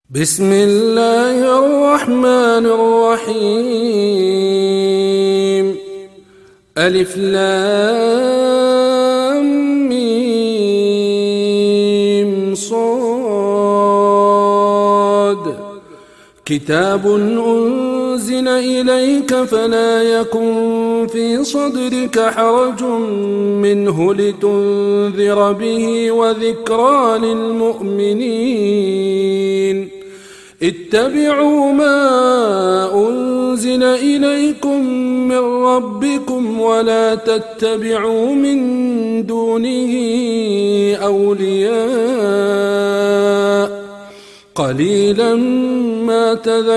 بسم الله الرحمن الرحيم. ألف لام ميم صاد. كتاب أنزل إليك فلا يكن في صدرك حرج منه لتنذر به وذكرى للمؤمنين. اتبعوا ما أنزل إليكم من ربكم ولا تتبعوا من دونه أولياء قليلا ما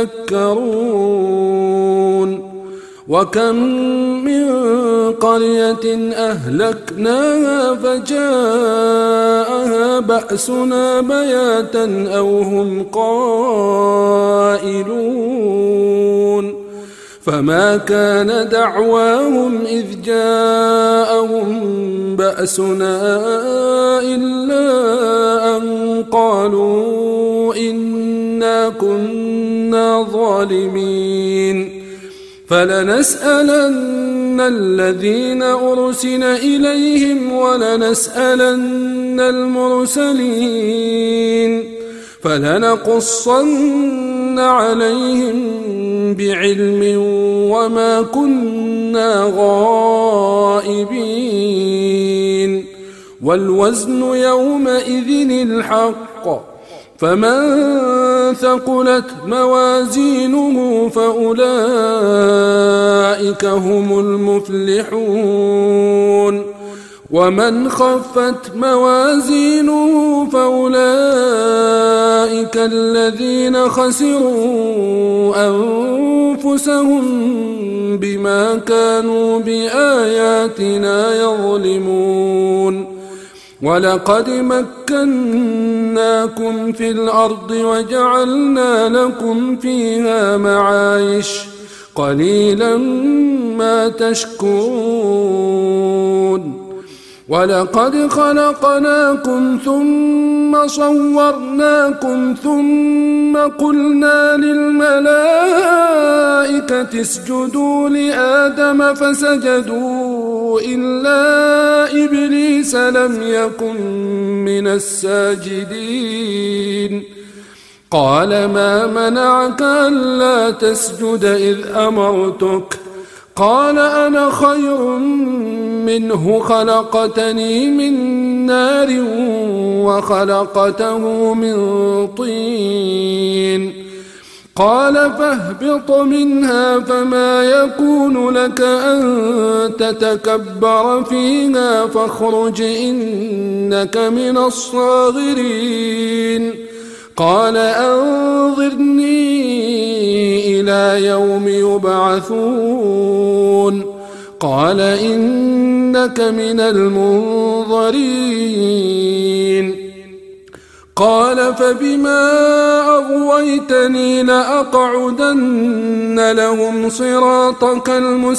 تذكرون. وكم من قرية أهلكناها فجاءها بأسنا بياتا أو هم قائلون. فما كان دعواهم إذ جاءهم بأسنا إلا أن قالوا إنا كنا ظالمين. فلنسألن الذين أرسل إليهم ولنسألن المرسلين فلنقصن عليهم بعلم وما كنا غائبين. والوزن يومئذ الحق فمن ثقلت موازينه فأولئك هم المفلحون. ومن خفت موازينه فأولئك الذين خسروا أنفسهم بما كانوا بآياتنا يظلمون. ولقد مكناكم في الأرض وجعلنا لكم فيها معايش قليلا ما تشكرون. ولقد خلقناكم ثم صورناكم ثم قلنا للملائكة اسجدوا لآدم فسجدوا إلا إبليس لم يكن من الساجدين. قال ما منعك ألا تسجد إذ أمرتك؟ قال أنا خير منه خلقتني من نار وخلقته من طين. قال فاهبط منها فما يكون لك أن تتكبر فيها فاخرج إنك من الصاغرين. قال أنظرني إلى يوم يبعثون. قال إنك من المنظرين. قال فبما أغويتني لأقعدن لهم صراطك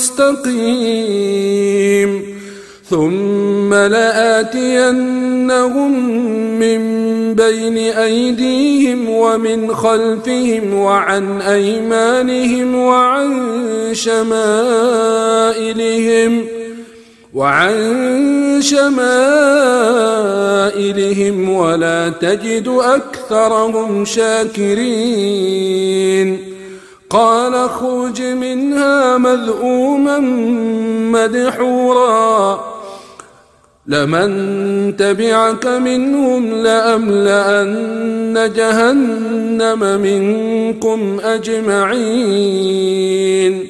المستقيم ثم لآتينهم من بين أيديهم ومن خلفهم وعن أيمانهم وعن شمائلهم ولا تجد أكثرهم شاكرين. قال اخرج منها مذءوما مدحورا لمن تبعك منهم لأملأن جهنم منكم أجمعين.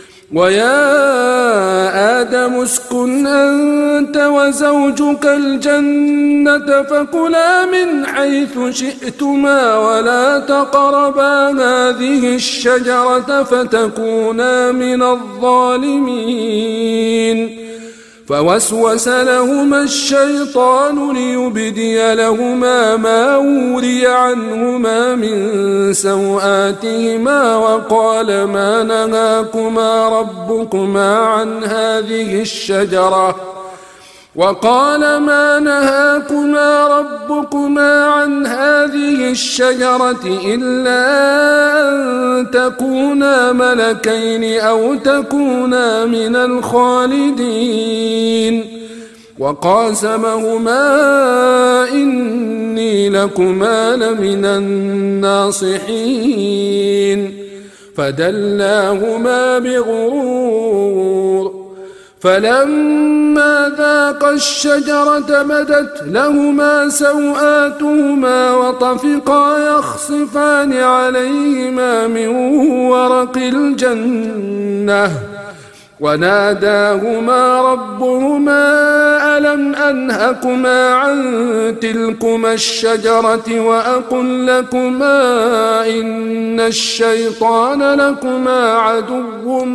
ويا آدم اسكن أنت وزوجك الجنة فكلا من حيث شئتما ولا تقربا هذه الشجرة فتكونا من الظالمين. فوسوس لهما الشيطان ليبدي لهما ما وري عنهما من سوآتهما وقال ما نهاكما ربكما عن هذه الشجرة وقال ما نهاكما ربكما عن هذه الشجرة إلا أن تكونا ملكين أو تكونا من الخالدين وقاسمهما إني لكما لمن الناصحين فدلاهما بغرور فلما ذاقا الشجرة بدت لهما سوآتهما وطفقا يخصفان عليهما من ورق الجنة وناداهما ربهما ألم أنهكما عن تلكما الشجرة وأقل لكما إن الشيطان لكما عدو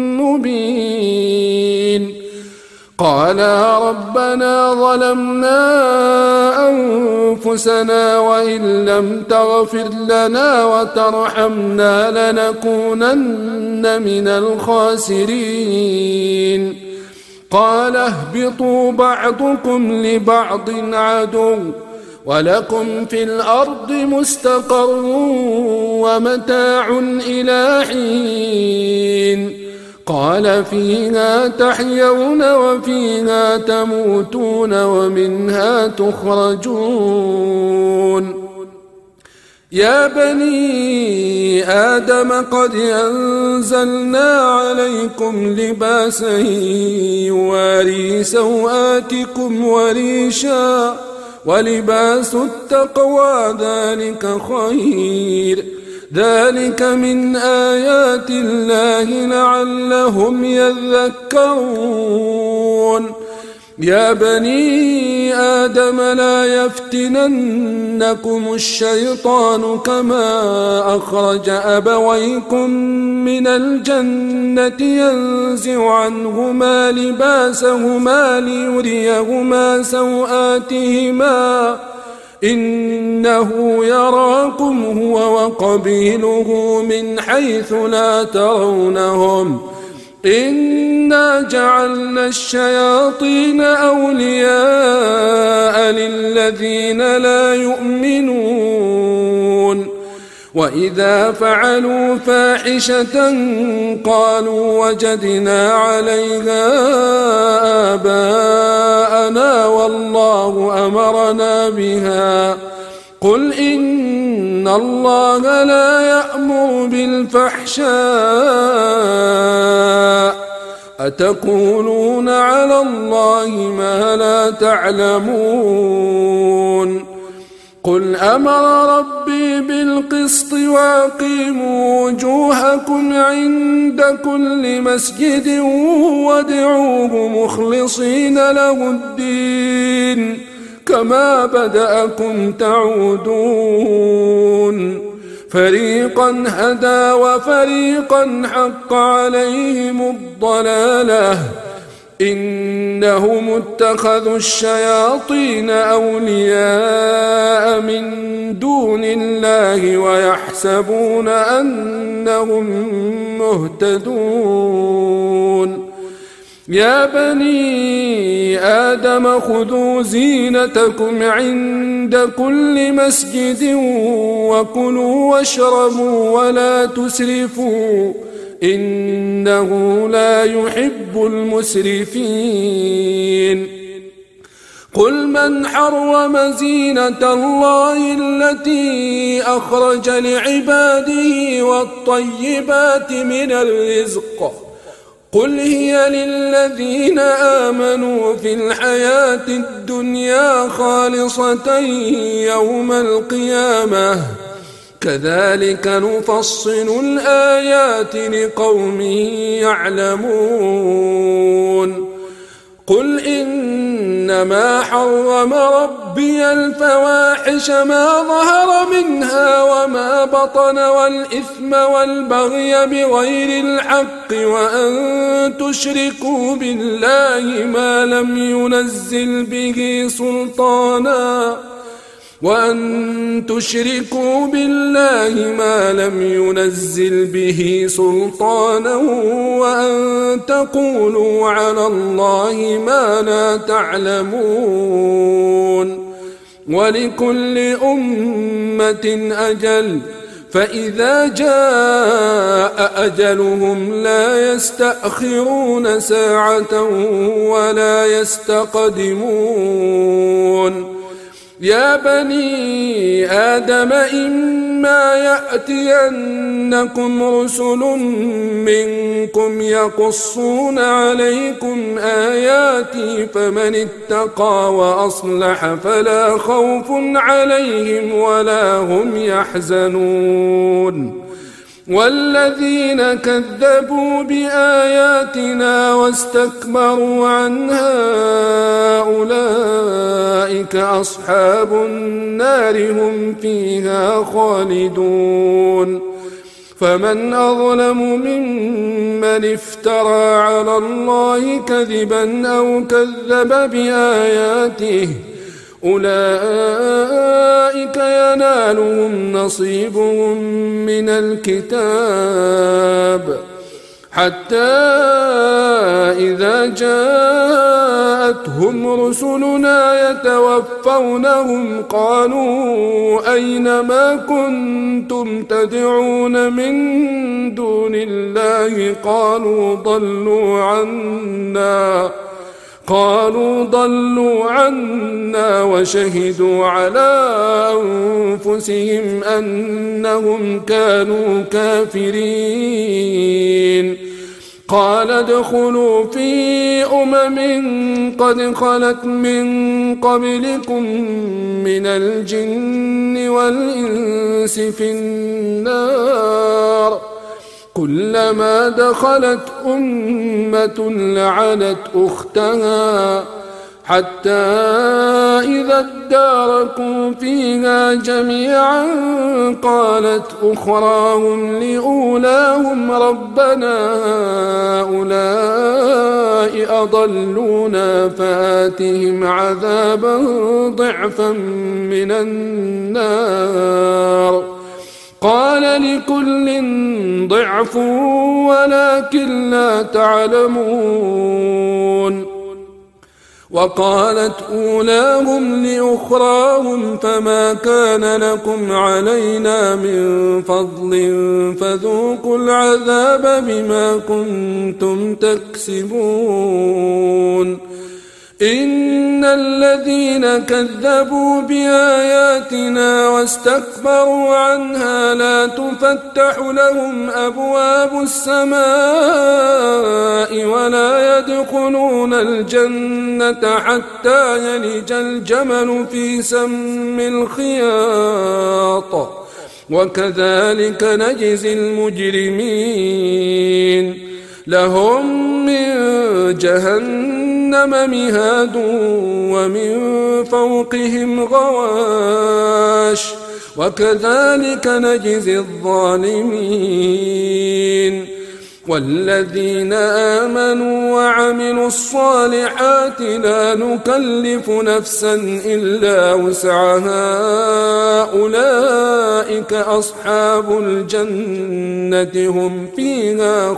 مبين قالا ربنا ظلمنا أنفسنا وإن لم تغفر لنا وترحمنا لنكونن من الخاسرين قال اهبطوا بعضكم لبعض عدو ولكم في الأرض مستقر ومتاع إلى حين قال فيها تحيون وفيها تموتون ومنها تخرجون يا بني آدم قد أنزلنا عليكم لباسا يواري سوآتكم وريشا ولباس التقوى ذلك خير ذلك من آيات الله لعلهم يذكرون يا بني آدم لا يفتننكم الشيطان كما أخرج أبويكم من الجنة ينزع عنهما لباسهما ليريهما سوآتهما إنه يراكم هو وقبيله من حيث لا ترونهم إنا جعلنا الشياطين أولياء للذين لا يؤمنون وإذا فعلوا فاحشة قالوا وجدنا عليها آباءنا والله أمرنا بها قل إن الله لا يأمر بالفحشاء أتقولون على الله ما لا تعلمون قل أمر ربي بالقسط وأقيموا وجوهكم عند كل مسجد وادعوه مخلصين له الدين كما بدأكم تعودون فريقا هدى وفريقا حق عليهم الضلالة إنهم اتخذوا الشياطين أولياء من دون الله ويحسبون أنهم مهتدون يا بني آدم خذوا زينتكم عند كل مسجد وكلوا واشربوا ولا تسرفوا إنه لا يحب المسرفين قل من حرم زينة الله التي أخرج لعباده والطيبات من الرزق قل هي للذين آمنوا في الحياة الدنيا خالصة يوم القيامة كذلك نفصل الآيات لقوم يعلمون قل إنما حرم ربي الفواحش ما ظهر منها وما بطن والإثم والبغي بغير الحق وأن تشركوا بالله ما لم ينزل به سلطانا وأن تشركوا بالله ما لم ينزل به سلطانا وأن تقولوا على الله ما لا تعلمون ولكل أمة أجل فإذا جاء أجلهم لا يستأخرون ساعة ولا يستقدمون يا بني آدم إما يأتينكم رسل منكم يقصون عليكم آياتي فمن اتقى وأصلح فلا خوف عليهم ولا هم يحزنون والذين كذبوا بآياتنا واستكبروا عنها أولئك أصحاب النار هم فيها خالدون فمن أظلم ممن افترى على الله كذبا أو كذب بآياته أولئك ينالهم نصيبهم من الكتاب حتى إذا جاءتهم رسلنا يتوفونهم قالوا أين ما كنتم تدعون من دون الله قالوا ضلوا عنا وشهدوا على أنفسهم أنهم كانوا كافرين قال ادخلوا في قد خلت من قبلكم من الجن والإنس في النار كلما دخلت أمة لعنت أختها حتى إذا اداركوا فيها جميعا قالت أخراهم لأولاهم ربنا هؤلاء أضلونا فآتهم عذابا ضعفا من النار قال لكل ضعف ولكن لا تعلمون وقالت أولاهم لأخراهم فما كان لكم علينا من فضل فذوقوا العذاب بما كنتم تكسبون إن الذين كذبوا بآياتنا واستكبروا عنها لا تفتح لهم أبواب السماء ولا يدخلون الجنة حتى يلج الجمل في سم الخياط وكذلك نجزي المجرمين لهم من جهنم مهاد ومن فوقهم غواش وكذلك نجزي الظالمين والذين آمنوا وعملوا الصالحات لا نكلف نفسا إلا وسعها أولئك أصحاب الجنة هم فيها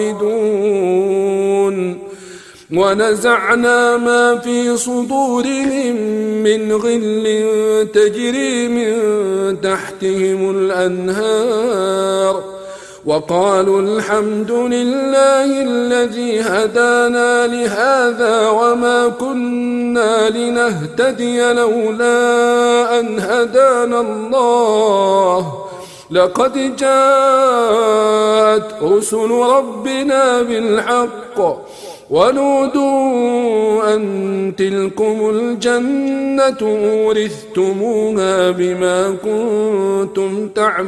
خالدون ونزعنا ما في صدورهم من غل تجري من تحتهم الأنهار وقالوا الحمد لله الذي هدانا لهذا وما كنا لنهتدي لولا أن هدانا الله لقد جاءت رسل ربنا بالحق ونودوا أن تلكم الجنة أورثتموها بما كنتم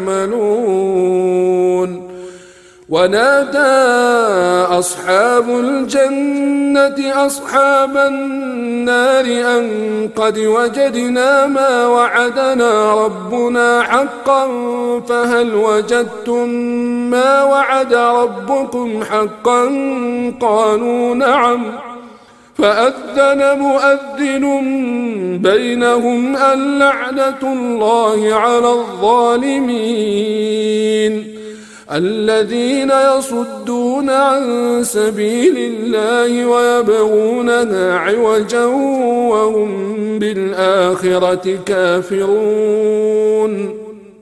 تعملون ونادى أصحاب الجنة أصحاب النار أن قد وجدنا ما وعدنا ربنا حقا فهل وجدتم ما وعد ربكم حقا قالوا نعم فأذن مؤذن بينهم اللعنة الله على الظالمين الذين يصدون عن سبيل الله ويبغونها عوجا وهم بالآخرة كافرون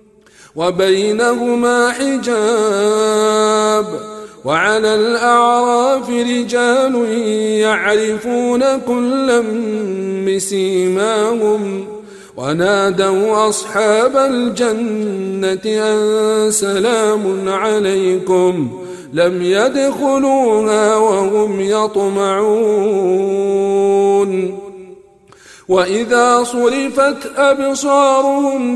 وبينهما حجاب وعلى الأعراف رجال يعرفون كلا بسيماهم ونادوا أصحاب الجنة أن سلام عليكم لم يدخلوها وهم يطمعون وإذا صرفت أبصارهم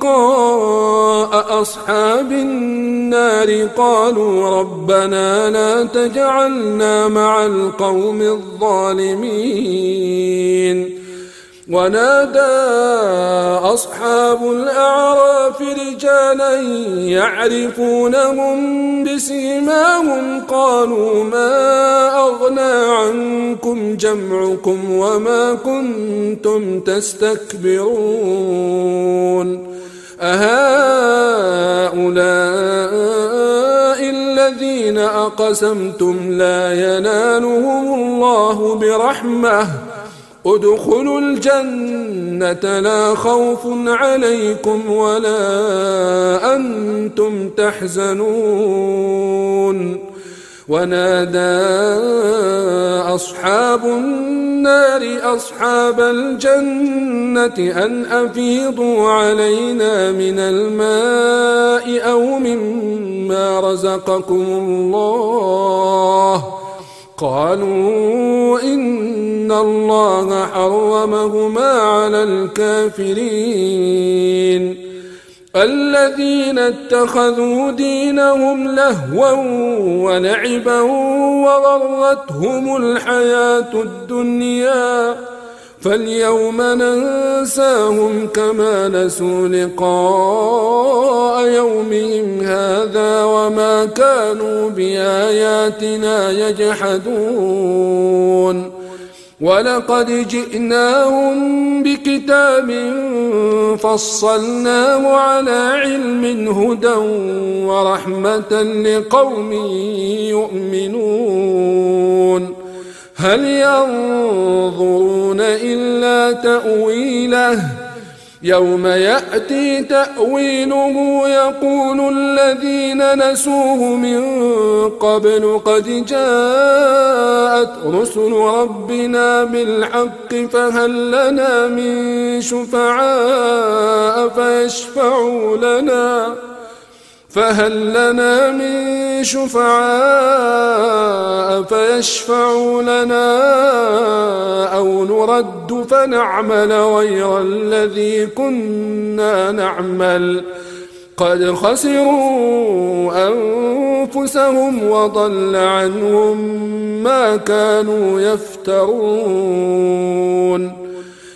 تلقاء أصحاب النار قالوا ربنا لا تجعلنا مع القوم الظالمين ونادى أصحاب الأعراف رجالا يعرفونهم بسيماهم قالوا ما أغنى عنكم جمعكم وما كنتم تستكبرون أهؤلاء الذين أقسمتم لا ينالهم الله برحمة ادخلوا الجنة لا خوف عليكم ولا أنتم تحزنون ونادى أصحاب النار أصحاب الجنة أن أفيضوا علينا من الماء أو مما رزقكم الله قالوا إن الله حرمهما على الكافرين الذين اتخذوا دينهم لهوا ولعبا وغرتهم الحياة الدنيا فاليوم ننساهم كما نسوا لقاء يومهم هذا وما كانوا بآياتنا يجحدون ولقد جئناهم بكتاب فصلناه على علم هدى ورحمة لقوم يؤمنون هل ينظرون إلا تأويله يوم يأتي تأويله يقول الذين نسوه من قبل قد جاءت رسل ربنا بالحق فهل لنا من شفعاء فيشفعوا لنا أو نرد فنعمل غير الذي كنا نعمل قد خسروا أنفسهم وضل عنهم ما كانوا يفترون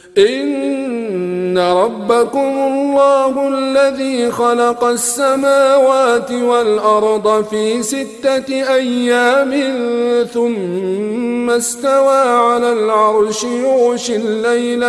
إن ربكم الله الذي خلق السماوات والأرض في 6 أيام ثم استوى على العرش يغشي الليل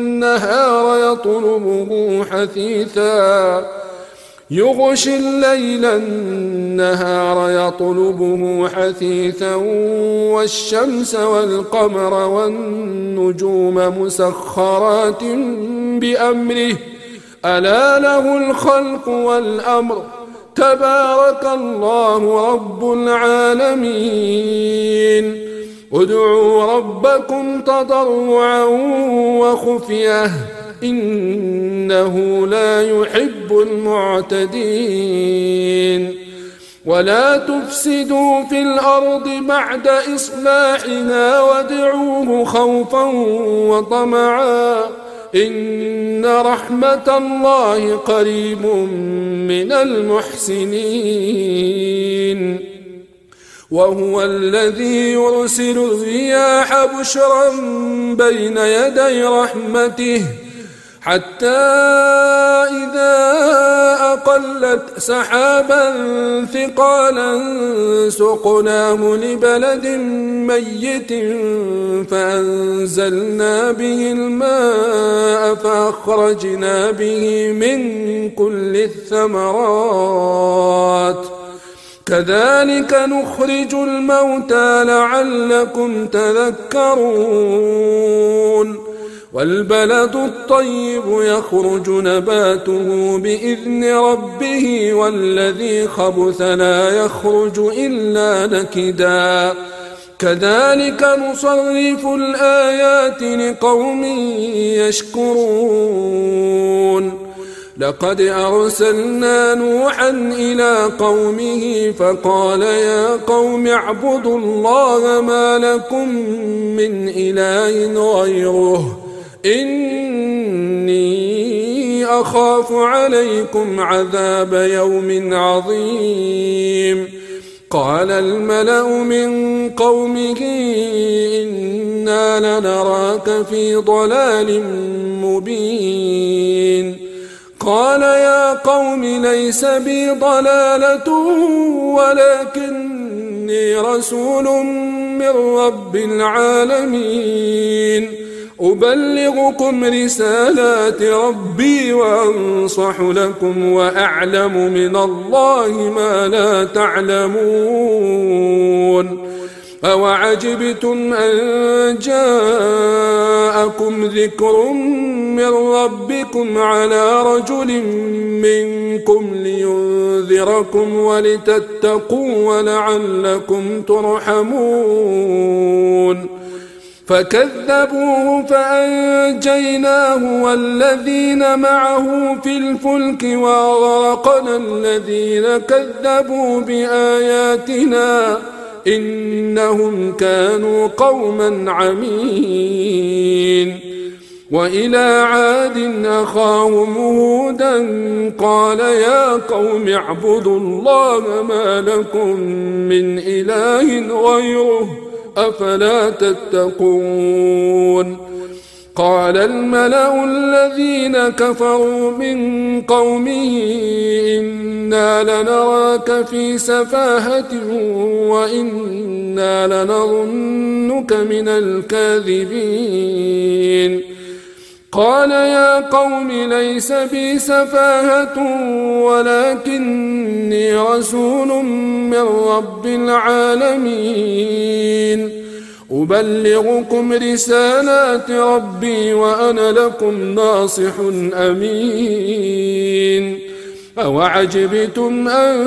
النهار يطلبه حثيثا والشمس والقمر والنجوم مسخرات بأمره ألا له الخلق والأمر تبارك الله رب العالمين ادعوا ربكم تضرعا وخفية إنه لا يحب المعتدين ولا تفسدوا في الأرض بعد إصلاحها وادعوه خوفا وطمعا إن رحمة الله قريب من المحسنين وهو الذي يرسل الرياح بشرا بين يدي رحمته حتى إذا أقلت سحابا ثقالا سقناه لبلد ميت فأنزلنا به الماء فأخرجنا به من كل الثمرات كذلك نخرج الموتى لعلكم تذكرون والبلد الطيب يخرج نباته بإذن ربه والذي خبث لا يخرج إلا نكدا كذلك نصرف الآيات لقوم يشكرون لقد أرسلنا نوحا إلى قومه فقال يا قوم اعبدوا الله ما لكم من إله غيره إني أخاف عليكم عذاب يوم عظيم قال الملأ من قومه إنا لنراك في ضلال مبين قال يا قوم ليس بي ضلالة ولكني رسول من رب العالمين أبلغكم رسالات ربي وأنصح لكم وأعلم من الله ما لا تعلمون أوعجبتم أن جاءكم ذكر من ربكم على رجل منكم لينذركم ولتتقوا ولعلكم ترحمون فكذبوه فأنجيناه والذين معه في الفلك وأغرقنا الذين كذبوا بآياتنا إنهم كانوا قوما عمين وإلى عاد أخاهم هودا قال يا قوم اعبدوا الله ما لكم من إله غيره أفلا تتقون قال الملأ الذين كفروا من قومه إنا لنراك في سفاهة وإنا لنظنك من الكاذبين قال يا قوم ليس بي سفاهة ولكني رسول من رب العالمين أبلغكم رسالات ربي وأنا لكم ناصح أمين أوعجبتم أن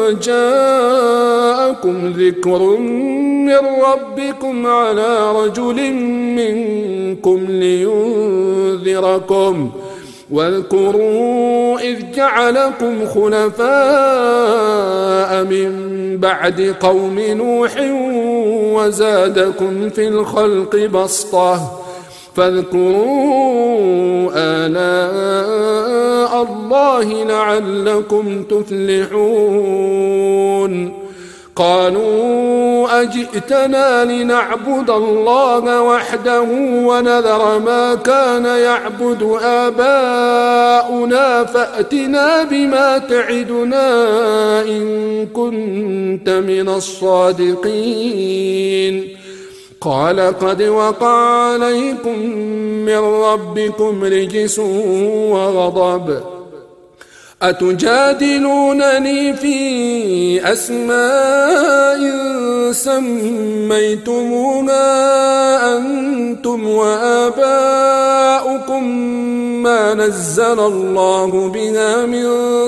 جاءكم ذكر من ربكم على رجل منكم لينذركم واذكروا إذ جعلكم خلفاء من بعد قوم نوح وزادكم في الخلق بسطة فاذكروا آلاء الله لعلكم تفلحون قالوا أجئتنا لنعبد الله وحده ونذر ما كان يعبد آباؤنا فأتنا بما تعدنا إن كنت من الصادقين قال قد وقع عليكم من ربكم رجس وغضب أتجادلونني في أسماء سميتموها أنتم وآباؤكم ما نزل الله بها من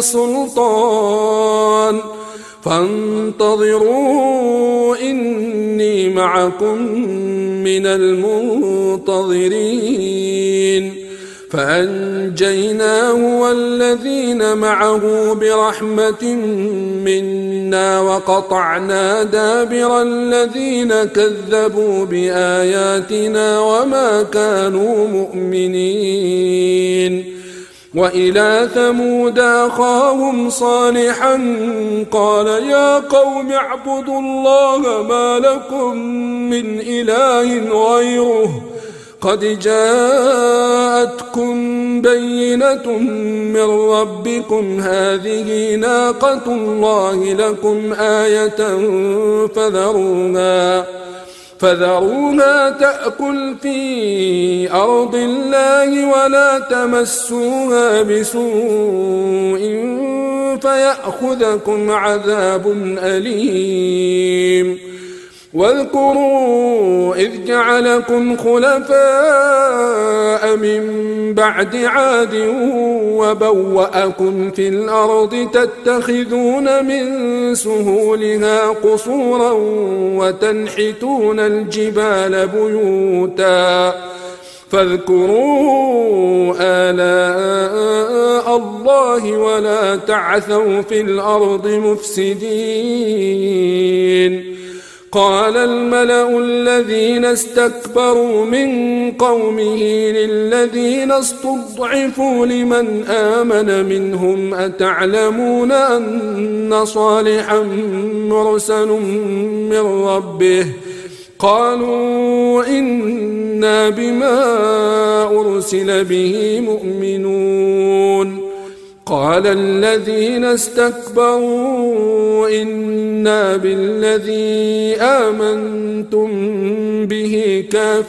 سلطان فانتظروا إني معكم من المنتظرين فأنجيناه والذين معه برحمة منا وقطعنا دابر الذين كذبوا بآياتنا وما كانوا مؤمنين وإلى ثمود أخاهم صالحا قال يا قوم اعبدوا الله ما لكم من إله غيره قد جاءتكم بينة من ربكم هذه ناقة الله لكم آية فذروها تأكل في أرض الله ولا تمسوها بسوء فيأخذكم عذاب أليم واذكروا إذ جعلكم خلفاء من بعد عاد وبوأكم في الأرض تتخذون من سهولها قصورا وتنحتون الجبال بيوتا فاذكروا آلاء الله ولا تعثوا في الأرض مفسدين قال الملأ الذين استكبروا من قومه للذين استضعفوا لمن آمن منهم أتعلمون أن صالحا مرسل من ربه قالوا إنا بما أرسل به مؤمنون قال الذين استكبروا إنا بالذي آمنتم به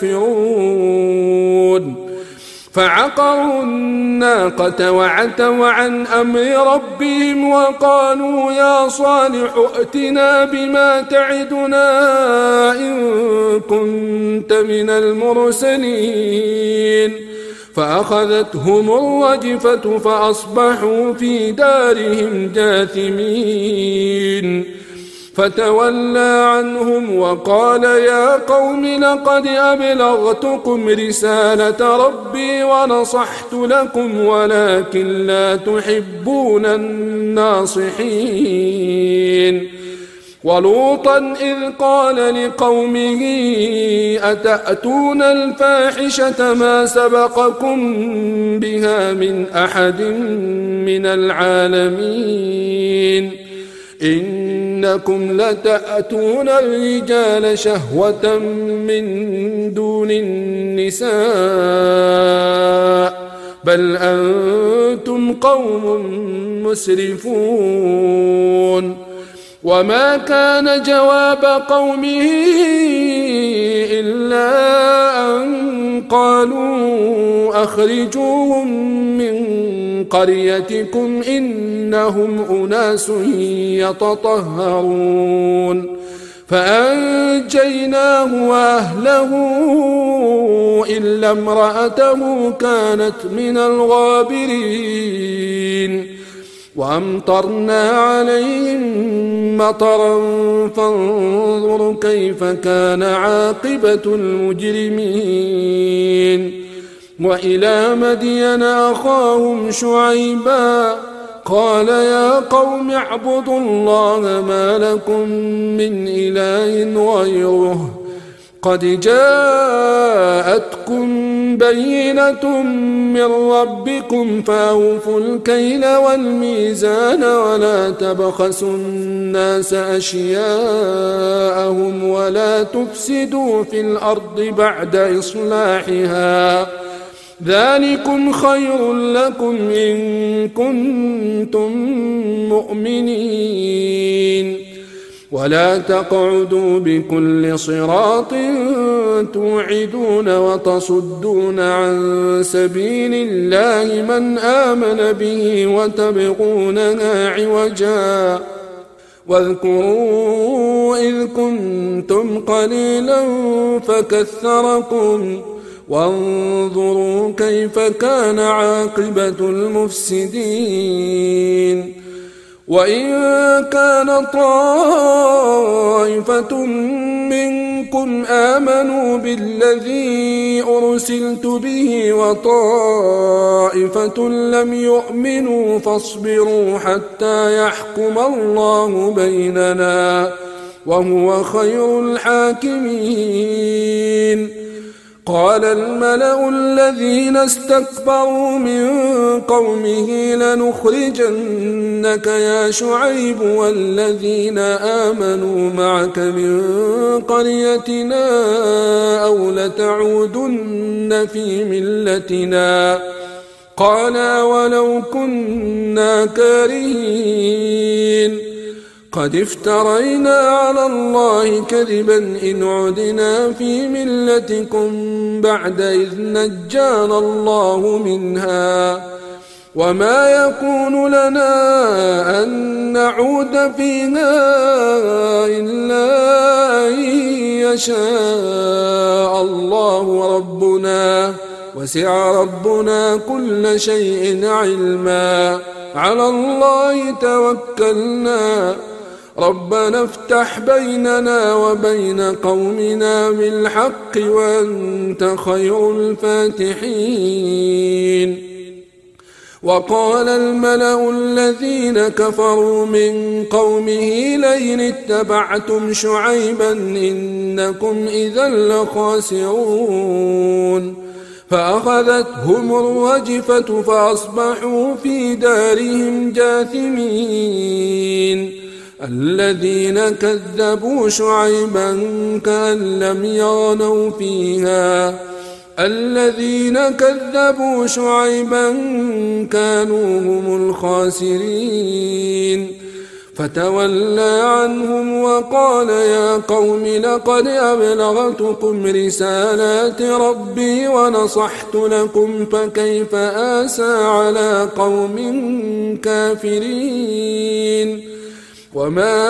كافرون فعقروا الناقة وعتوا عن أمر ربهم وقالوا يا صالح ائتنا بما تعدنا إن كنت من المرسلين فأخذتهم الرجفة فأصبحوا في دارهم جاثمين فتولى عنهم وقال يا قوم لقد أبلغتكم رسالة ربي ونصحت لكم ولكن لا تحبون الناصحين ولوطا إذ قال لقومه أتأتون الفاحشة ما سبقكم بها من أحد من العالمين إنكم لتأتون الرجال شهوة من دون النساء بل أنتم قوم مسرفون وما كان جواب قومه إلا أن قالوا أخرجوهم من قريتكم إنهم أناس يتطهرون فأنجيناه وأهله إلا امرأته كانت من الغابرين وأمطرنا عليهم مطرا فانظر كيف كان عاقبة المجرمين وإلى مدين أخاهم شعيبا قال يا قوم اعبدوا الله ما لكم من إله غيره قد جاءتكم بينة من ربكم فأوفوا الكيل والميزان ولا تبخسوا الناس أشياءهم ولا تفسدوا في الأرض بعد إصلاحها ذلكم خير لكم إن كنتم مؤمنين ولا تقعدوا بكل صراط توعدون وتصدون عن سبيل الله من آمن به وتبغونها عوجا واذكروا إذ كنتم قليلا فكثركم وانظروا كيف كان عاقبة المفسدين وإن كان طائفة منكم آمنوا بالذي أرسلت به وطائفة لم يؤمنوا فاصبروا حتى يحكم الله بيننا وهو خير الحاكمين قال الملأ الذين استكبروا من قومه لنخرجنك يا شعيب والذين آمنوا معك من قريتنا أو لتعودن في ملتنا قال ولو كنا كارهين قد افترينا على الله كذبا إن عدنا في ملتكم بعد إذ نجانا الله منها وما يكون لنا أن نعود فيها إلا أن يشاء الله ربنا وسع ربنا كل شيء علما على الله توكلنا ربنا افتح بيننا وبين قومنا بالحق وأنت خير الفاتحين وقال الملأ الذين كفروا من قومه لئن اتبعتم شعيبا إنكم إذا لخاسرون فأخذتهم الرجفة فأصبحوا في دارهم جاثمين الذين كذبوا شعيبا كأن لم يغنوا فيها الذين كذبوا شعيبا كانوا هم الخاسرين فتولى عنهم وقال يا قوم لقد أبلغتكم رسالات ربي ونصحت لكم فكيف آسى على قوم كافرين وما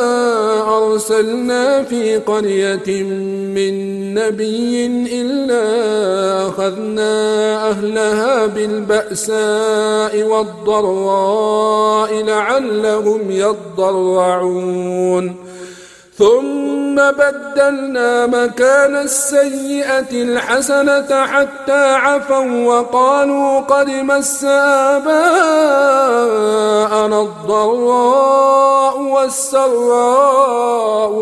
أرسلنا في قرية من نبي إلا أخذنا أهلها بالبأساء والضراء لعلهم يضرعون ثم بدلنا مكان السيئة الحسنة حتى عفوا وقالوا قد مس آباءنا الضراء والسراء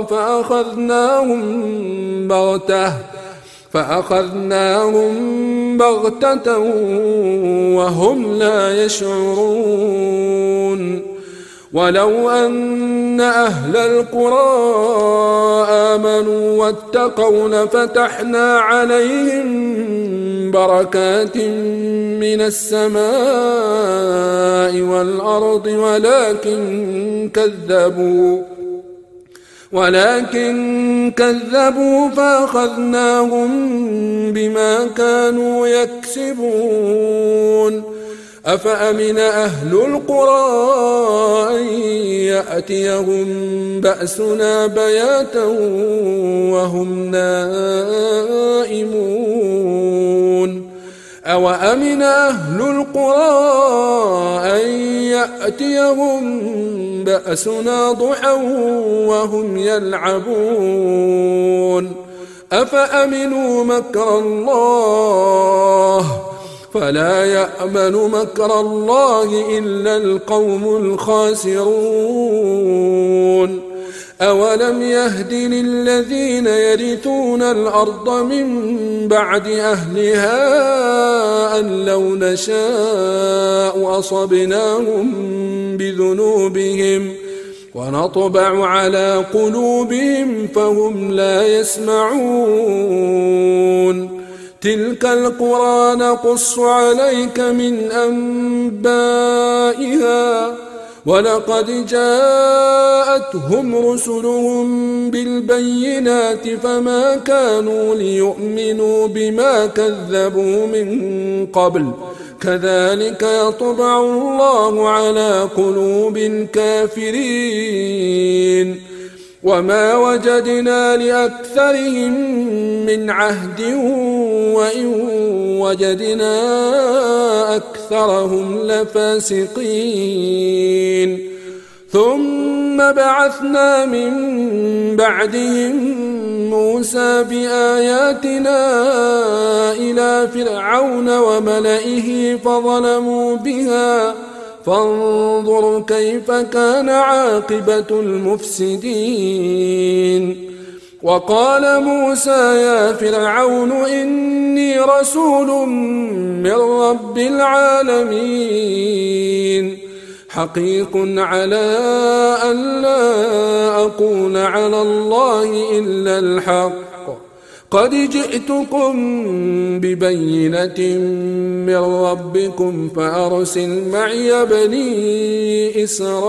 فأخذناهم بغتة وهم لا يشعرون ولو أن أهل القرى آمنوا واتقوا لفتحنا عليهم بركات من السماء والأرض ولكن كذبوا فأخذناهم بما كانوا يكسبون أفأمن أهل القرى أن يأتيهم بأسنا بياتا وهم نائمون أوأمن أهل القرى أن يأتيهم بأسنا ضحى وهم يلعبون أفأمنوا مكر الله فلا يأمن مكر الله إلا القوم الخاسرون أولم يهد للذين يرثون الأرض من بعد أهلها أن لو نشاء أصبناهم بذنوبهم ونطبع على قلوبهم فهم لا يسمعون تلك القرى نقص عليك من أنبائها ولقد جاءتهم رسلهم بالبينات فما كانوا ليؤمنوا بما كذبوا من قبل كذلك يطبع الله على قلوب الكافرين وما وجدنا لأكثرهم من عهد وإن وجدنا أكثرهم لفاسقين ثم بعثنا من بعدهم موسى بآياتنا إلى فرعون وملئه فظلموا بها فانظر كيف كان عاقبة المفسدين وقال موسى يا فرعون إني رسول من رب العالمين حقيق على أن لا أقول على الله إلا الحق قد جئتكم ببينة من ربكم فأرسل معي بني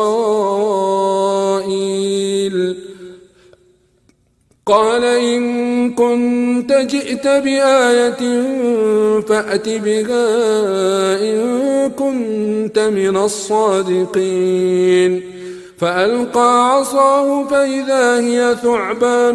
إسرائيل قال إن كنت جئت بآية فأت بها إن كنت من الصادقين فألقى عصاه فإذا هي ثعبان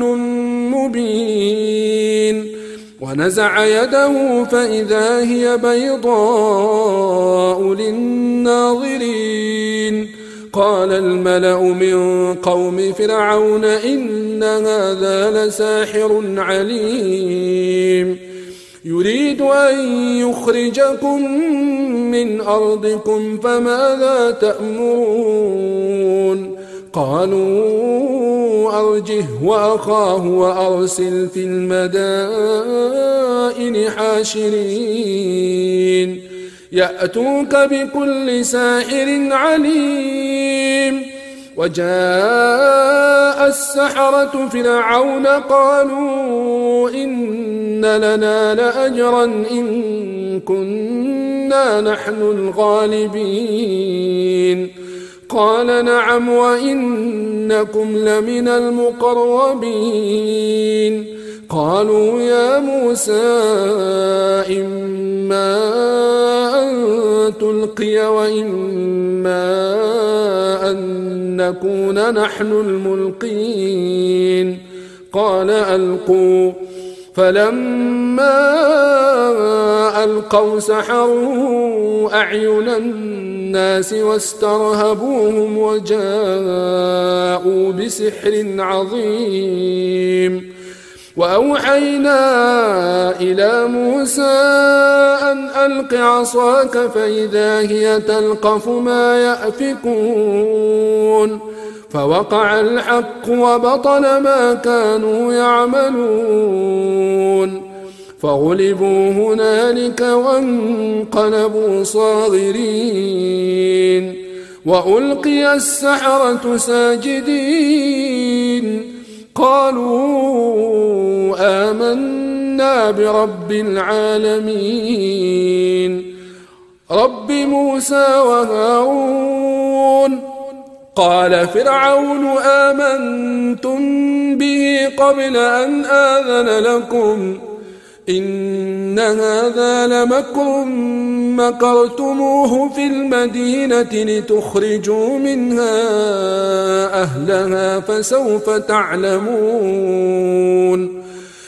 مبين ونزع يده فإذا هي بيضاء للناظرين قال الملأ من قوم فرعون إن هذا لساحر عليم يريد أن يخرجكم من أرضكم فماذا تأمرون قالوا أرجه وأخاه وأرسل في المدائن حاشرين يأتوك بكل ساحر عليم وجاء السحرة فرعون قالوا إن لنا لأجرا إن كنا نحن الغالبين قال نعم وإنكم لمن المقربين قالوا يا موسى إما أن تلقي وإما أن نكون نحن الملقين قال ألقوا فلما ألقوا سحروا أعين الناس واسترهبوهم وجاءوا بسحر عظيم وأوحينا إلى موسى أن ألق عصاك فإذا هي تلقف ما يأفكون فوقع الحق وبطل ما كانوا يعملون فغلبوا هنالك وانقلبوا صاغرين وألقي السحرة ساجدين قالوا آمنا برب العالمين رب موسى وهارون قال فرعون آمنتم به قبل أن آذن لكم إن هذا لمكر مكرتموه في المدينة لتخرجوا منها أهلها فسوف تعلمون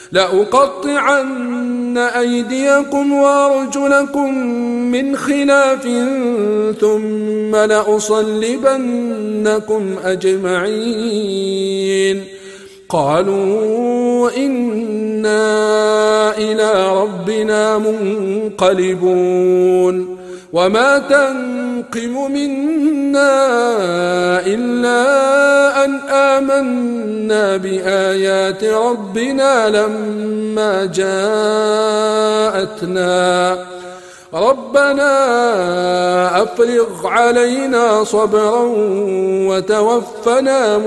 لأقطعن أيديكم وأرجلكم من خلاف ثم لأصلبنكم أجمعين قالوا إنا إلى ربنا منقلبون وما تنقم منا إلا أن آمنا بآيات ربنا لما جاءتنا ربنا أفرغ علينا صبرا وتوفنا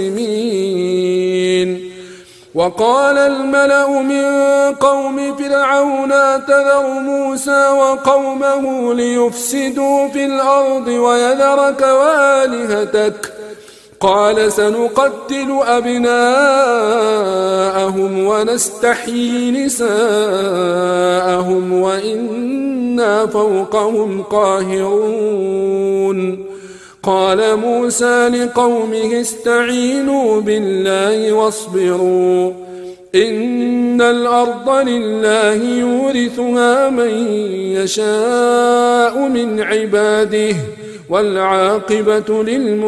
مسلمين وقال الملأ من قوم فرعون أتذر موسى وقومه ليفسدوا في الأرض ويذرك وآلهتك قال سنقتل أبناءهم ونستحيي نساءهم وإنا فوقهم قاهرون قال موسى لقومه استعينوا بالله واصبروا إن الأرض لله يورثها من يشاء من عباده والعاقبة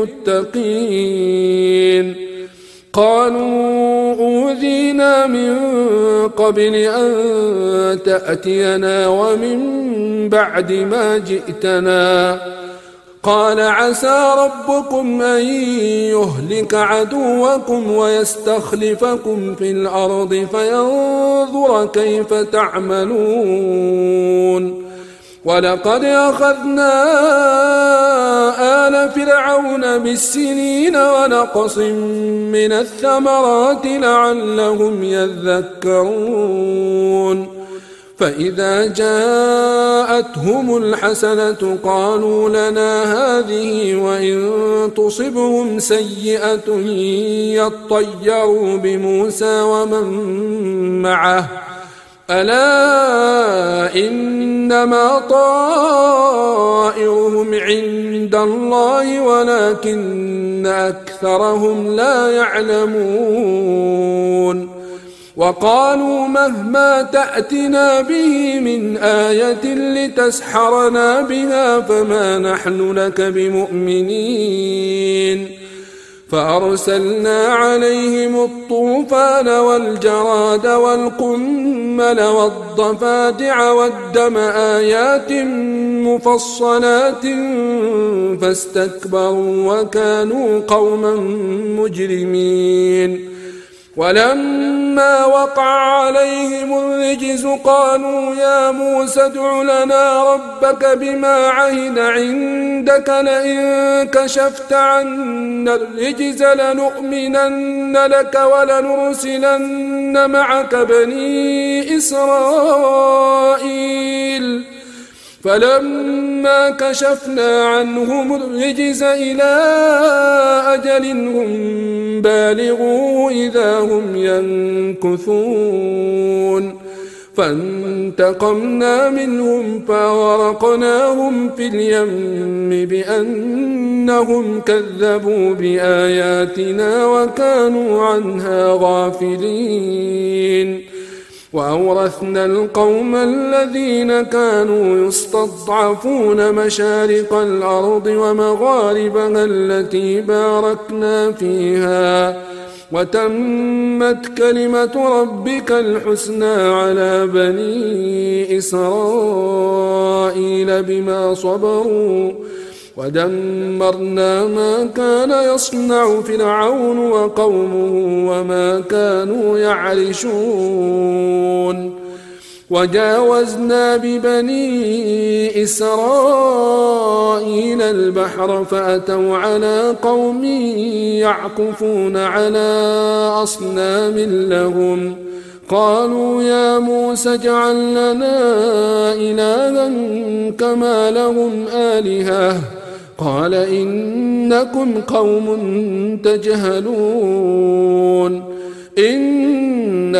للمتقين قالوا أوذينا من قبل أن تأتينا ومن بعد ما جئتنا قال عسى ربكم أن يهلك عدوكم ويستخلفكم في الأرض فينظر كيف تعملون ولقد أخذنا آل فرعون بالسنين ونقص من الثمرات لعلهم يذكرون فإذا جاءتهم الحسنة قالوا لنا هذه وإن تصبهم سيئة يطيروا بموسى ومن معه ألا إنما طائرهم عند الله ولكن أكثرهم لا يعلمون وقالوا مهما تأتنا به من آية لتسحرنا بها فما نحن لك بمؤمنين فأرسلنا عليهم الطوفان والجراد والقمل والضفادع والدم آيات مفصلات فاستكبروا وكانوا قوما مجرمين ولما وقع عليهم الرجز قالوا يا موسى ادع لنا ربك بما عهد عندك لئن كشفت عنا الرجز لنؤمنن لك ولنرسلن معك بني إسرائيل فلما كشفنا عنهم الرجز إلى أجل هم بالغوا إذا هم ينكثون فانتقمنا منهم فأغرقناهم في اليم بأنهم كذبوا بآياتنا وكانوا عنها غافلين وأورثنا القوم الذين كانوا يستضعفون مشارق الأرض ومغاربها التي باركنا فيها وتمت كلمة ربك الحسنى على بني إسرائيل بما صبروا ودمرنا ما كان يصنع فرعون وقومه وما كانوا يعرشون وجاوزنا ببني إسرائيل البحر فأتوا على قوم يعكفون على أصنام لهم قالوا يا موسى اجعل لنا إلها كما لهم آلهة قال إنكم قوم تجهلون إن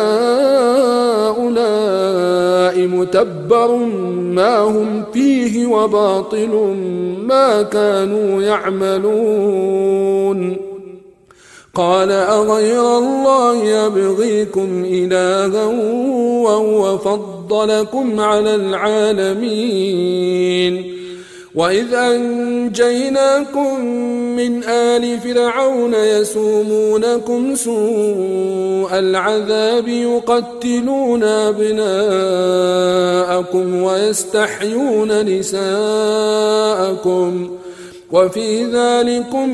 هؤلاء متبر ما هم فيه وباطل ما كانوا يعملون قال أغير الله يبغيكم إلها وهو فضلكم على العالمين وإذ أنجيناكم من آل فرعون يسومونكم سوء العذاب يقتلون أبناءكم ويستحيون نساءكم وفي ذلكم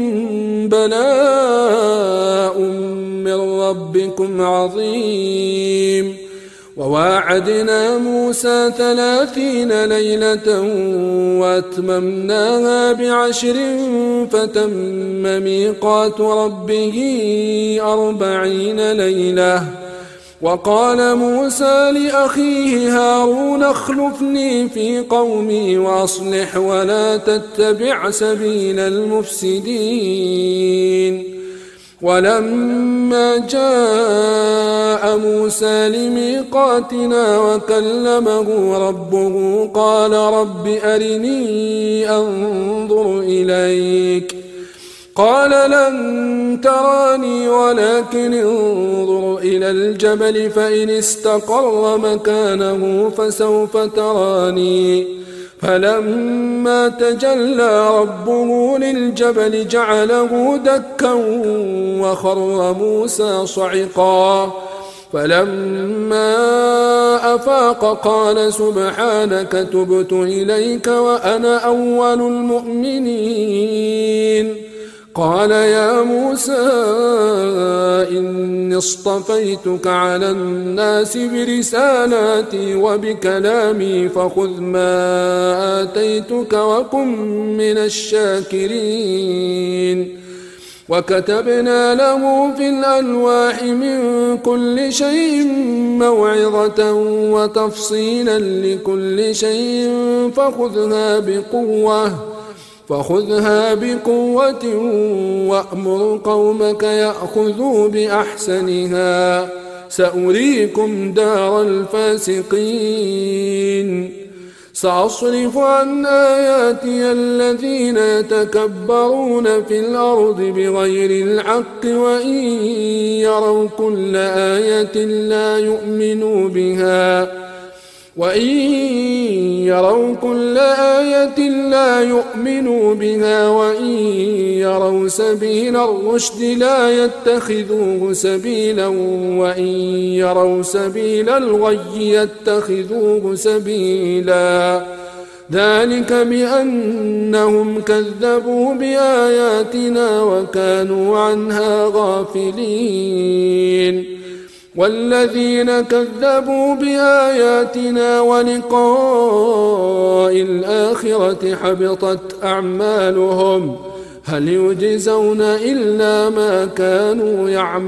بلاء من ربكم عظيم وواعدنا موسى 30 ليلة وأتممناها ب10 فتم ميقات ربه 40 ليلة وقال موسى لأخيه هارون اخلفني في قومي وأصلح ولا تتبع سبيل المفسدين ولما جاء موسى لميقاتنا وكلمه ربه قال رب أرني أنظر إليك قال لن تراني ولكن انظر إلى الجبل فإن استقر مكانه فسوف تراني فلما تجلى ربه للجبل جعله دكا وخر موسى صعقا فلما أفاق قال سبحانك تبت إليك وأنا أول المؤمنين. قال يا موسى إني اصطفيتك على الناس برسالاتي وبكلامي فخذ ما آتيتك وكن من الشاكرين. وكتبنا له في الألواح من كل شيء موعظة وتفصيلا لكل شيء فخذها بقوة وأمر قومك يأخذوا بأحسنها سأريكم دار الفاسقين. سأصرف عن آياتي الذين يتكبرون في الأرض بغير الحق وإن يروا كل آية لا يؤمنوا بها وإن يروا سبيل الرشد لا يتخذوه سبيلا وإن يروا سبيل الغي يتخذوه سبيلا. ذلك بأنهم كذبوا بآياتنا وكانوا عنها غافلين. والذين كذبوا بآياتنا ولقاء الآخرة حبطت أعمالهم هل يجزون إلا ما كانوا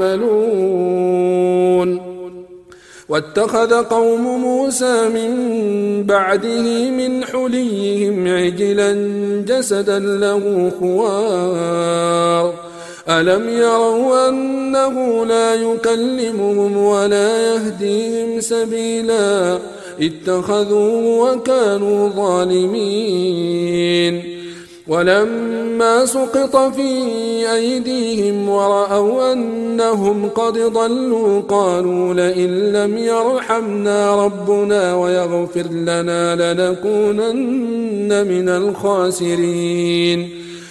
يعملون. واتخذ قوم موسى من بعده من حليهم عجلا جسدا له خوار ألم يروا أنه لا يكلمهم ولا يهديهم سبيلا اتخذوه وكانوا ظالمين. ولما سقط في أيديهم ورأوا أنهم قد ضلوا قالوا لئن لم يرحمنا ربنا ويغفر لنا لنكونن من الخاسرين.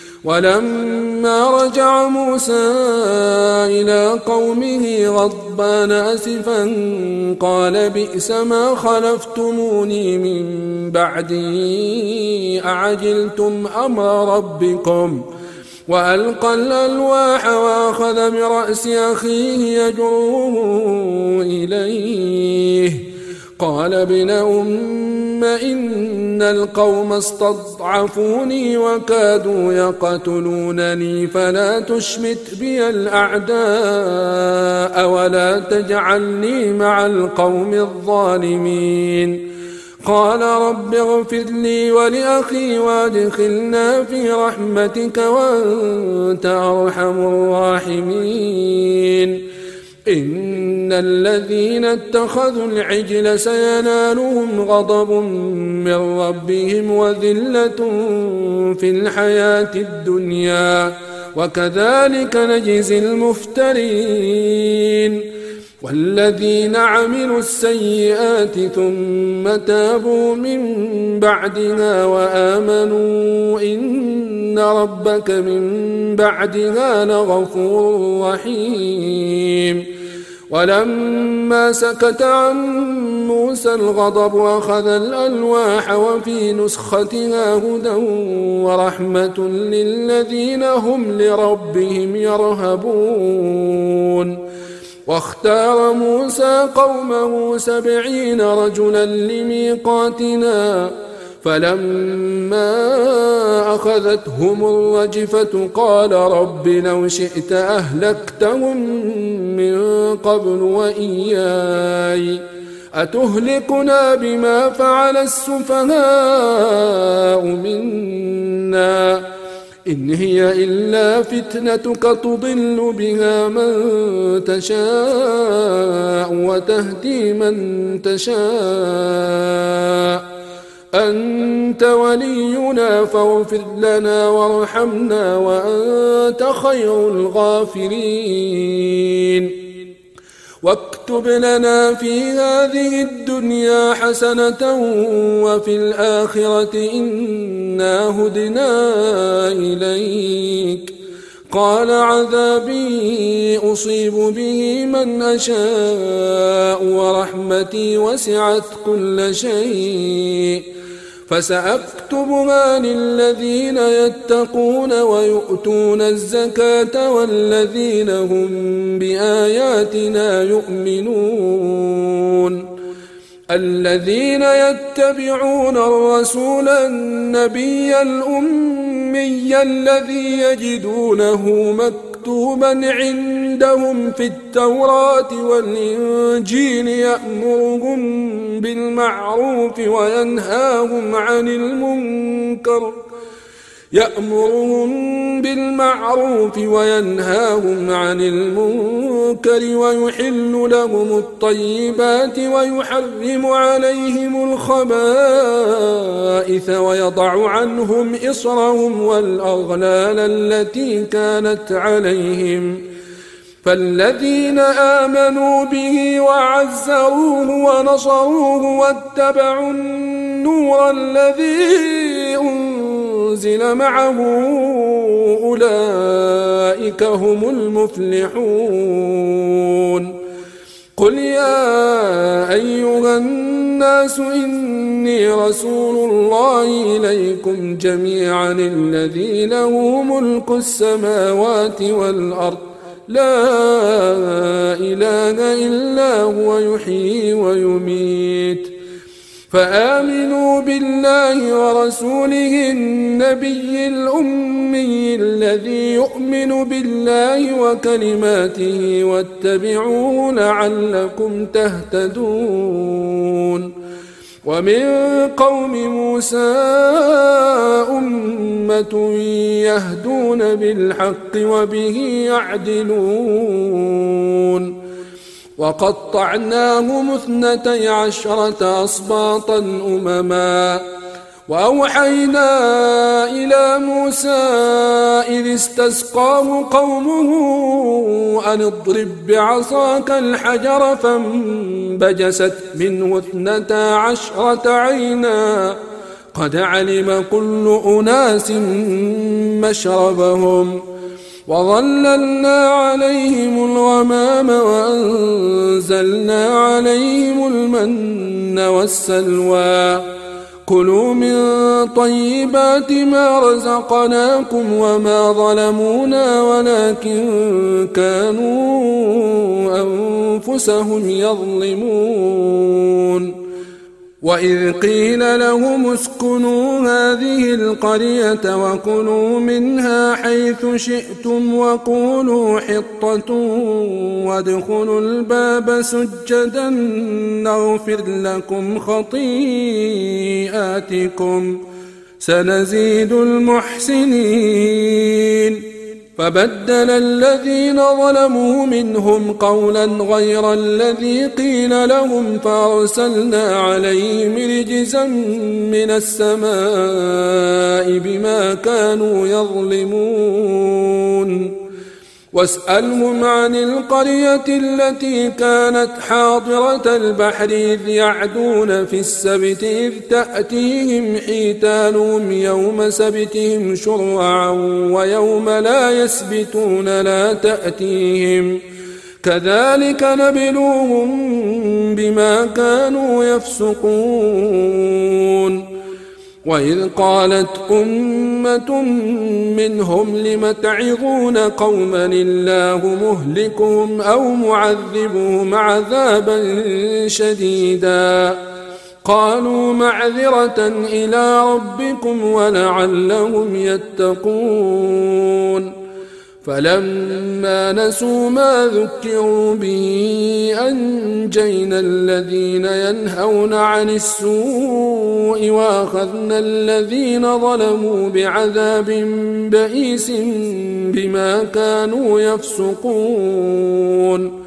ولما رجع موسى إلى قومه غضبان أسفا قال بئس ما خلفتموني من بعدي أعجلتم أمر ربكم. وألقى الألواح وأخذ برأس أخيه يجره إليه قال ابن أم إن القوم استضعفوني وكادوا يقتلونني فلا تشمت بي الأعداء ولا تجعلني مع القوم الظالمين. قال رب اغفر لي ولأخي وادخلنا في رحمتك وأنت أرحم الراحمين. إن الذين اتخذوا العجل سينالهم غضب من ربهم وذلة في الحياة الدنيا وكذلك نجزي المفترين. والذين عملوا السيئات ثم تابوا من بعدها وآمنوا إن ربك من بعدها لغفور رحيم. ولما سكت عن موسى الغضب أخذ الألواح وفي نسختها هدى ورحمة للذين هم لربهم يرهبون. واختار موسى قومه 70 رجلا لميقاتنا فلما أخذتهم الرجفة قال رب لو شئت أهلكتهم من قبل وإياي أتهلكنا بما فعل السفهاء منا إن هي إلا فتنتك تضل بها من تشاء وتهدي من تشاء أنت ولينا فاغفر لنا وارحمنا وأنت خير الغافرين. واكتب لنا في هذه الدنيا حسنة وفي الآخرة إنا هدنا إليك قال عذابي أصيب به من أشاء ورحمتي وسعت كل شيء فسأكتبها للذين يتقون ويؤتون الزكاة والذين هم بآياتنا يؤمنون الذين يتبعون الرسول النبي الأمي الذي يجدونه مكتوبا عندهم في التوراة والإنجيل يأمرهم بالمعروف وينهاهم عن المنكر ويحل لهم الطيبات ويحرم عليهم الخبائث ويضع عنهم إصرهم والأغلال التي كانت عليهم فالذين آمنوا به وعزروه ونصروه واتبعوا النور الذي أنزل معه أولئك هم المفلحون قل يا أيها الناس إني رسول الله إليكم جميعا الذي له ملك السماوات والأرض لا إله إلا هو يحيي ويميت فآمنوا بالله ورسوله النبي الأمي الذي يؤمن بالله وكلماته واتبعوه لعلكم تهتدون ومن قوم موسى أمة يهدون بالحق وبه يعدلون وقطعناهم 12 أسباطا أمما وأوحينا إلى موسى إذ استسقاه قومه أن اضرب بعصاك الحجر فانبجست منه 12 عينا قد علم كل أناس مشربهم وظللنا عليهم الغمام وأنزلنا عليهم المن والسلوى كلوا من طيبات ما رزقناكم وما ظلمونا ولكن كانوا أنفسهم يظلمون وإذ قيل لهم اسكنوا هذه القرية وكلوا منها حيث شئتم وقولوا حطة وادخلوا الباب سجدا نغفر لكم خطيئاتكم سنزيد المحسنين فبدل الذين ظلموا منهم قولا غير الذي قيل لهم فأرسلنا عليهم رجزا من السماء بما كانوا يظلمون واسألهم عن القرية التي كانت حاضرة البحر إذ يعدون في السبت إذ تأتيهم حيتانهم يوم سبتهم شرعا ويوم لا يسبتون لا تأتيهم كذلك نبلوهم بما كانوا يفسقون وإذ قالت أمة منهم لم تعظون قوما الله مهلكهم أو معذبهم عذابا شديدا قالوا معذرة إلى ربكم ولعلهم يتقون فلما نسوا ما ذكروا به أنجينا الذين ينهون عن السوء وأخذنا الذين ظلموا بعذاب بئيس بما كانوا يفسقون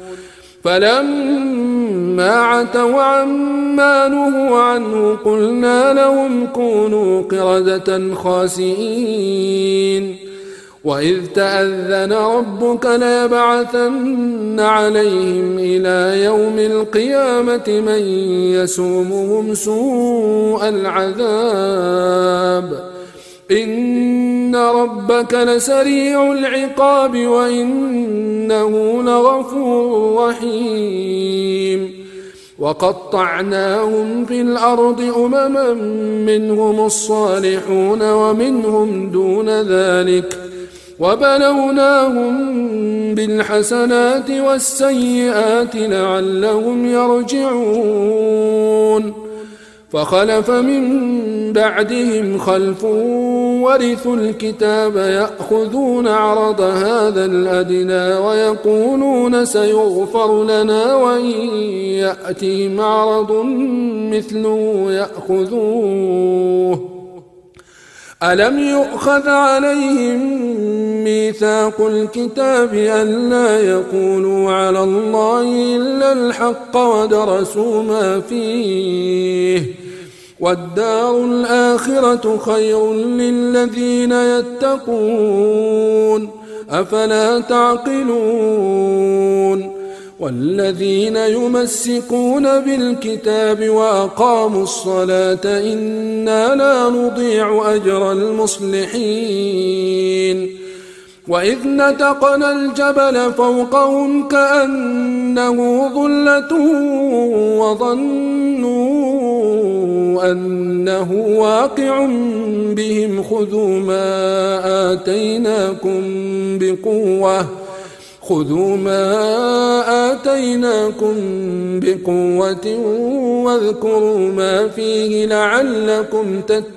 فلما عتوا عما نهوا عنه قلنا لهم كونوا قردة خاسئين وإذ تأذن ربك ليبعثن عليهم إلى يوم القيامة من يسومهم سوء العذاب إن ربك لسريع العقاب وإنه لغفور رحيم وقطعناهم في الأرض أمما منهم الصالحون ومنهم دون ذلك وبلوناهم بالحسنات والسيئات لعلهم يرجعون فخلف من بعدهم خلف ورثوا الكتاب يأخذون عرض هذا الأدنى ويقولون سيغفر لنا وإن يأتهم عرض مثله يأخذوه ألم يؤخذ عليهم ميثاق الكتاب ألا يقولوا على الله إلا الحق ودرسوا ما فيه والدار الآخرة خير للذين يتقون أفلا تعقلون والذين يمسكون بالكتاب وأقاموا الصلاة إنا لا نضيع أجر المصلحين وإذ نتقنا الجبل فوقهم كأنه ظلة وظنوا أنه واقع بهم خذوا ما آتيناكم بقوة واذكروا ما فيه لعلكم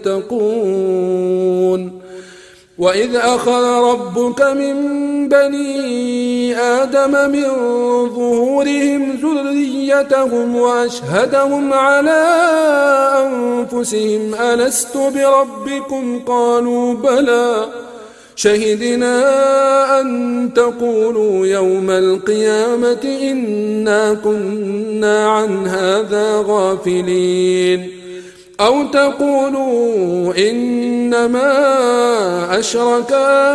تتقون وإذ أخذ ربك من بني آدم من ظهورهم ذريتهم وأشهدهم على أنفسهم ألست بربكم قالوا بلى شهدنا أن تقولوا يوم القيامة إنا كنا عن هذا غافلين أو تقولوا إنما أشرك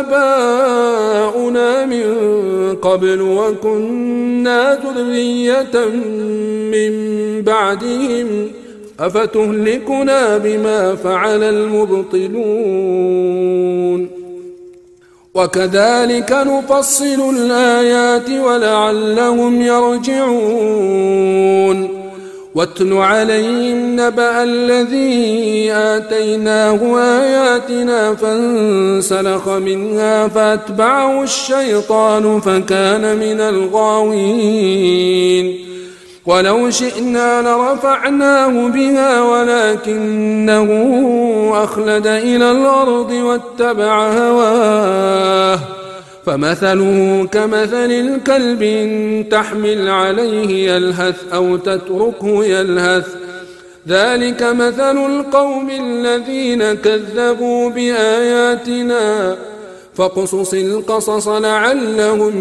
آباؤنا من قبل وكنا ذرية من بعدهم أفتهلكنا بما فعل المبطلون وكذلك نفصل الآيات ولعلهم يرجعون واتل عليهم نبأ الذي آتيناه آياتنا فانسلخ منها فأتبعه الشيطان فكان من الغاوين ولو شئنا لرفعناه بها ولكنه أخلد إلى الأرض واتبع هواه فمثله كمثل الكلب إن تحمل عليه يلهث أو تتركه يلهث ذلك مثل القوم الذين كذبوا بآياتنا فاقصص القصص لعلهم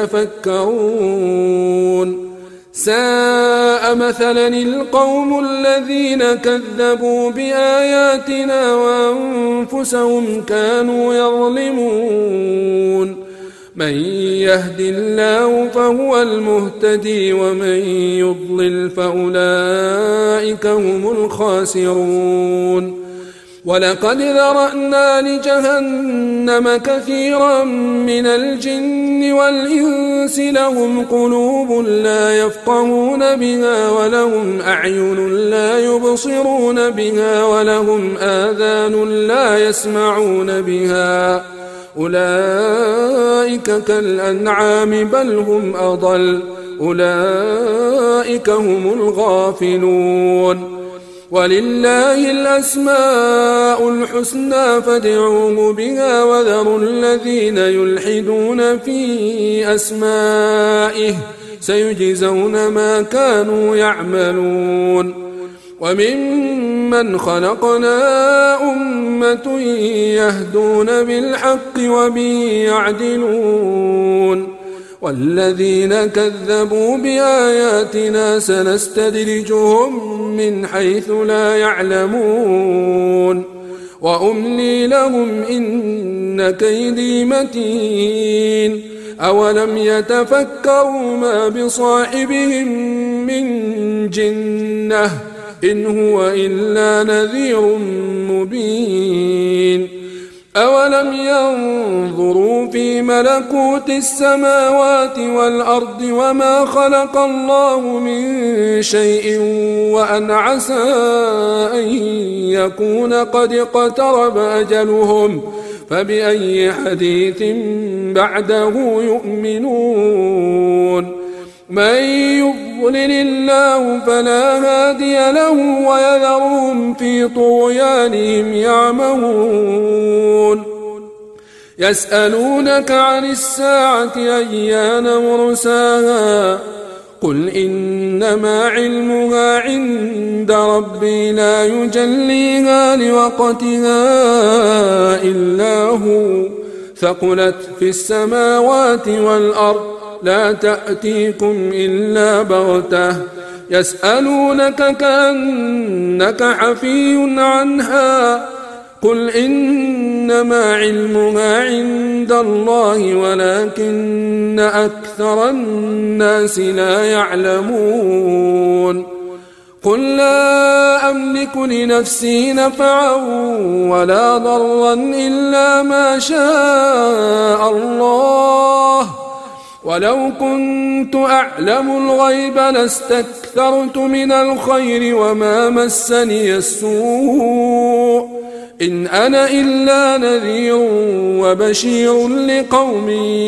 يتفكرون ساء مثلا القوم الذين كذبوا بآياتنا وأنفسهم كانوا يظلمون من يهد الله فهو المهتدي ومن يضلل فأولئك هم الخاسرون ولقد ذرأنا لجهنم كثيرا من الجن والإنس لهم قلوب لا يفقهون بها ولهم أعين لا يبصرون بها ولهم آذان لا يسمعون بها أولئك كالأنعام بل هم أضل أولئك هم الغافلون ولله الأسماء الحسنى فادعوه بها وذروا الذين يلحدون في أسمائه سيجزون ما كانوا يعملون وممن خلقنا أمة يهدون بالحق وبه يعدلون والذين كذبوا بآياتنا سنستدرجهم من حيث لا يعلمون وأملي لهم إن كيدي متين أولم يتفكروا ما بصاحبهم من جنة إن هو إلا نذير مبين أولم ينظروا في ملكوت السماوات والأرض وما خلق الله من شيء وأن عسى أن يكون قد اقترب أجلهم فبأي حديث بعده يؤمنون من يضلل الله فلا هادي له ويذرهم في طغيانهم يعمهون يسألونك عن الساعة أيان مرساها قل إنما علمها عند ربي لا يجليها لوقتها إلا هو ثقلت في السماوات والأرض لا تأتيكم إلا بغتة يسألونك كأنك حفي عنها قل إنما علمها عند الله ولكن أكثر الناس لا يعلمون قل لا أملك لنفسي نفعا ولا ضرا إلا ما شاء الله ولو كنت أعلم الغيب لاستكثرت من الخير وما مسني السوء إن أنا إلا نذير وبشير لقوم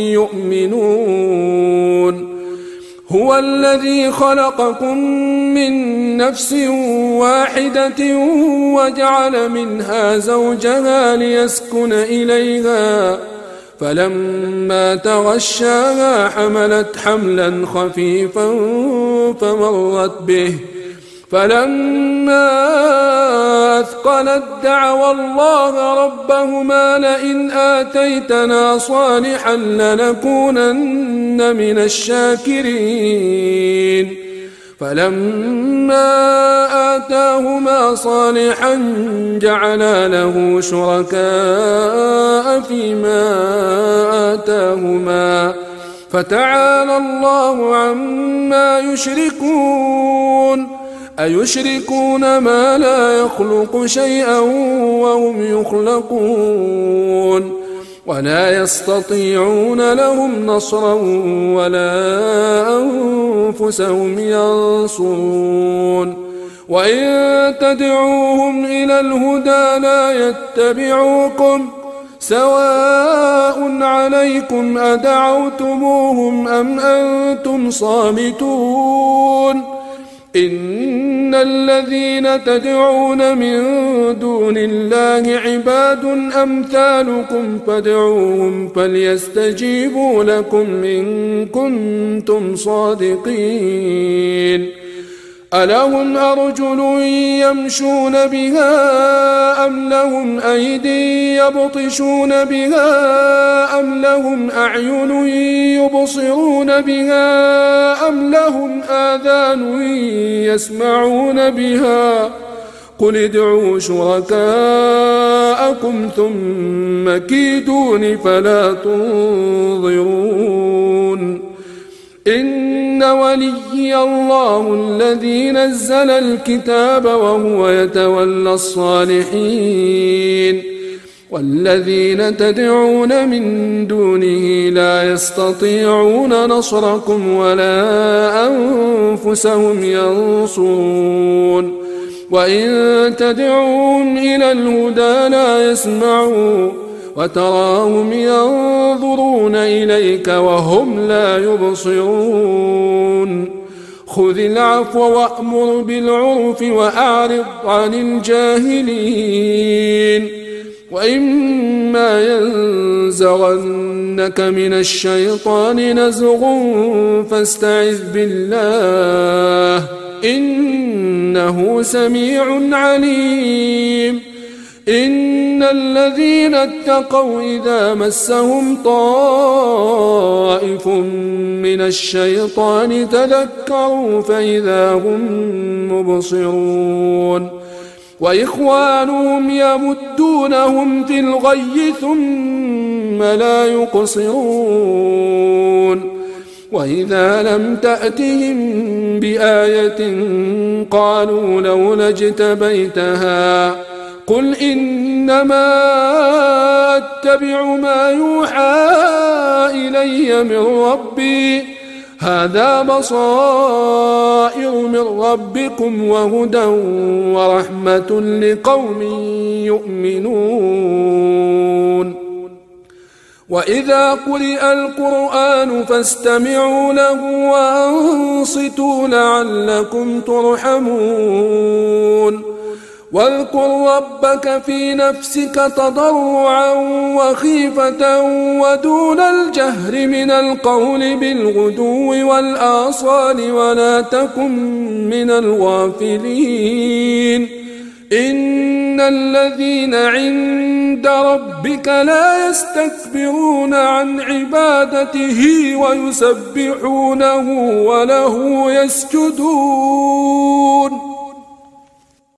يؤمنون هو الذي خلقكم من نفس واحدة وجعل منها زوجها ليسكن إليها فلما تغشاها حملت حملا خفيفا فمرت به فلما أثقلت دعوا الله ربهما لئن آتيتنا صالحا لنكونن من الشاكرين فلما آتاهما صالحا جعلا له شركاء فيما آتاهما فتعالى الله عما يشركون أيشركون ما لا يخلق شيئا وهم يخلقون ولا يستطيعون لهم نصرا ولا أنفسهم ينصرون وإن تدعوهم إلى الهدى لا يتبعوكم سواء عليكم أدعوتموهم أم أنتم صامتون إن الذين تدعون من دون الله عباد أمثالكم فادعوهم فليستجيبوا لكم إن كنتم صادقين ألهم أرجل يمشون بها أم لهم أيدي يبطشون بها أم لهم أعين يبصرون بها أم لهم آذان يسمعون بها قل ادعوا شركاءكم ثم كيدون فلا تنظرون إن وليي الله الذي نزل الكتاب وهو يتولى الصالحين والذين تدعون من دونه لا يستطيعون نصركم ولا أنفسهم ينصرون وإن تدعوهم إلى الهدى لا يسمعون وتراهم ينظرون إليك وهم لا يبصرون خذ العفو وأمر بالعرف وأعرض عن الجاهلين وإما ينزغنك من الشيطان نزغ فاستعذ بالله إنه سميع عليم إن الذين اتقوا إذا مسهم طائف من الشيطان تذكروا فإذا هم مبصرون وإخوانهم يمدونهم في الغي ثم لا يقصرون وإذا لم تأتهم بآية قالوا لولا اجتبيتها قل إنما أتبع ما يوحى إلي من ربي هذا بصائر من ربكم وهدى ورحمة لقوم يؤمنون وإذا قرئ القرآن فاستمعوا له وأنصتوا لعلكم ترحمون واذكر ربك في نفسك تضرعا وخيفة ودون الجهر من القول بالغدو والآصال ولا تكن من الغافلين إن الذين عند ربك لا يستكبرون عن عبادته ويسبحونه وله يسجدون